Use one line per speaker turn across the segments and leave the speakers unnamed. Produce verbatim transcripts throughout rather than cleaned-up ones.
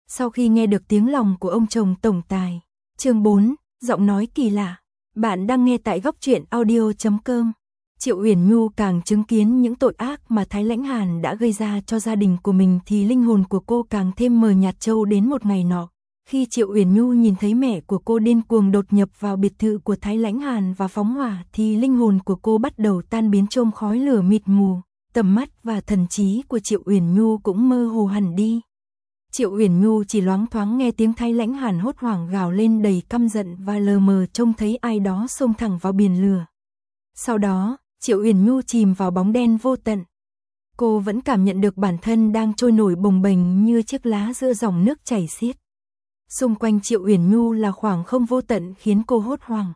Sau khi nghe được tiếng lòng của ông chồng tổng tài. Chương bốn, giọng nói kỳ lạ. Bạn đang nghe tại góc truyện audio chấm com. Triệu Uyển Nhu càng chứng kiến những tội ác mà Thái Lãnh Hàn đã gây ra cho gia đình của mình thì linh hồn của cô càng thêm mờ nhạt trâu đến một ngày nọ. Khi Triệu Uyển Nhu nhìn thấy mẹ của cô điên cuồng đột nhập vào biệt thự của Thái Lãnh Hàn và phóng hỏa thì linh hồn của cô bắt đầu tan biến trong khói lửa mịt mù, tầm mắt và thần trí của Triệu Uyển Nhu cũng mơ hồ hẳn đi. Triệu Uyển Nhu chỉ loáng thoáng nghe tiếng Thái Lãnh Hàn hốt hoảng gào lên đầy căm giận và lờ mờ trông thấy ai đó xông thẳng vào biển lửa. Sau đó, Triệu Uyển Nhu chìm vào bóng đen vô tận. Cô vẫn cảm nhận được bản thân đang trôi nổi bồng bềnh như chiếc lá giữa dòng nước chảy xiết. Xung quanh Triệu Uyển Nhu là khoảng không vô tận khiến cô hốt hoảng.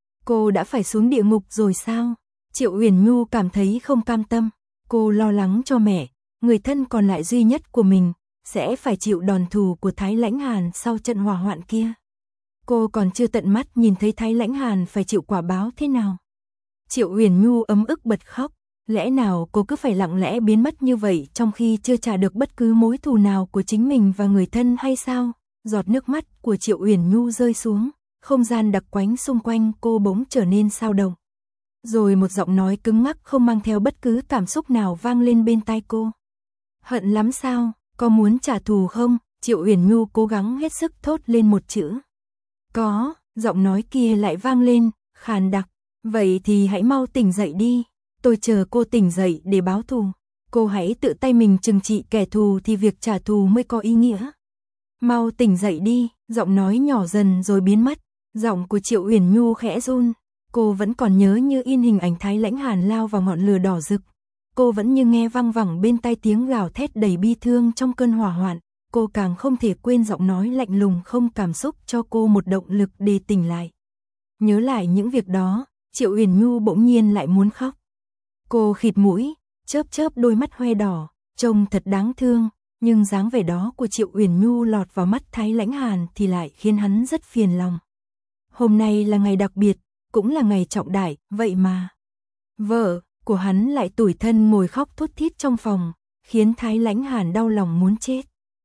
Cô đã phải xuống địa ngục rồi sao? Triệu Uyển Nhu cảm thấy không cam tâm. Cô lo lắng cho mẹ, người thân còn lại duy nhất của mình, sẽ phải chịu đòn thù của Thái Lãnh Hàn sau trận hỏa hoạn kia. Cô còn chưa tận mắt nhìn thấy Thái Lãnh Hàn phải chịu quả báo thế nào. Triệu Uyển Nhu ấm ức bật khóc. Lẽ nào cô cứ phải lặng lẽ biến mất như vậy trong khi chưa trả được bất cứ mối thù nào của chính mình và người thân hay sao? Giọt nước mắt của Triệu Uyển Nhu rơi xuống, không gian đặc quánh xung quanh cô bỗng trở nên xao động. Rồi một giọng nói cứng ngắc không mang theo bất cứ cảm xúc nào vang lên bên tai cô. Hận lắm sao? Có muốn trả thù không? Triệu Uyển Nhu cố gắng hết sức thốt lên một chữ. Có, giọng nói kia lại vang lên, khàn đặc. Vậy thì hãy mau tỉnh dậy đi. Tôi chờ cô tỉnh dậy để báo thù. Cô hãy tự tay mình trừng trị kẻ thù thì việc trả thù mới có ý nghĩa. Mau tỉnh dậy đi, giọng nói nhỏ dần rồi biến mất. Giọng của Triệu Uyển Nhu khẽ run. Cô vẫn còn nhớ như in hình ảnh Thái Lãnh Hàn lao vào ngọn lửa đỏ rực. Cô vẫn như nghe văng vẳng bên tai tiếng gào thét đầy bi thương trong cơn hỏa hoạn. Cô càng không thể quên giọng nói lạnh lùng không cảm xúc cho cô một động lực để tỉnh lại. Nhớ lại những việc đó, Triệu Uyển Nhu bỗng nhiên lại muốn khóc. Cô khịt mũi, chớp chớp đôi mắt hoe đỏ, trông thật đáng thương, nhưng dáng vẻ đó của Triệu Uyển Nhu lọt vào mắt Thái Lãnh Hàn thì lại khiến hắn rất phiền lòng. Hôm nay là ngày đặc biệt, cũng là ngày trọng đại, vậy mà vợ của hắn lại tủi thân ngồi khóc thút thít trong phòng, khiến Thái Lãnh Hàn đau lòng muốn chết.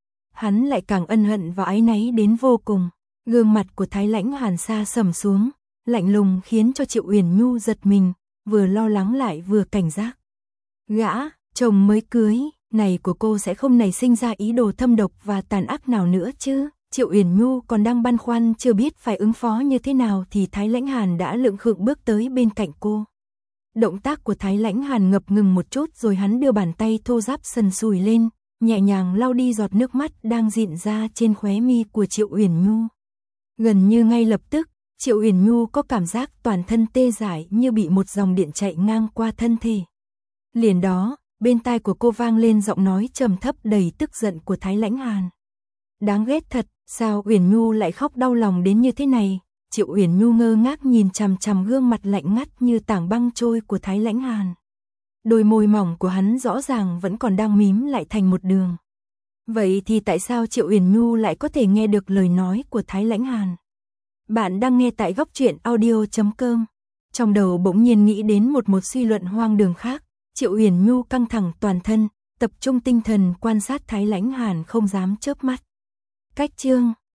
Hắn lại càng ân hận và áy náy đến vô cùng. Gương mặt của Thái Lãnh Hàn sa sầm xuống, lạnh lùng khiến cho Triệu Uyển Nhu giật mình, vừa lo lắng lại vừa cảnh giác. Gã, chồng mới cưới, này của cô sẽ không nảy sinh ra ý đồ thâm độc và tàn ác nào nữa chứ? Triệu Uyển Nhu còn đang băn khoăn chưa biết phải ứng phó như thế nào thì Thái Lãnh Hàn đã lững khựng bước tới bên cạnh cô. Động tác của Thái Lãnh Hàn ngập ngừng một chút rồi hắn đưa bàn tay thô ráp sần sùi lên, nhẹ nhàng lau đi giọt nước mắt đang rịn ra trên khóe mi của Triệu Uyển Nhu. Gần như ngay lập tức, Triệu Uyển Nhu có cảm giác toàn thân tê dại như bị một dòng điện chạy ngang qua thân thể. Liền đó, bên tai của cô vang lên giọng nói trầm thấp đầy tức giận của Thái Lãnh Hàn. Đáng ghét thật, sao Uyển Nhu lại khóc đau lòng đến như thế này? Triệu Uyển Nhu ngơ ngác nhìn chằm chằm gương mặt lạnh ngắt như tảng băng trôi của Thái Lãnh Hàn. Đôi môi mỏng của hắn rõ ràng vẫn còn đang mím lại thành một đường. Vậy thì tại sao Triệu Uyển Nhu lại có thể nghe được lời nói của Thái Lãnh Hàn? Bạn đang nghe tại góc truyện audio chấm com. Trong đầu bỗng nhiên nghĩ đến một một suy luận hoang đường khác. Triệu Uyển Nhu căng thẳng toàn thân, tập trung tinh thần quan sát Thái Lãnh Hàn không dám chớp mắt. Cách chương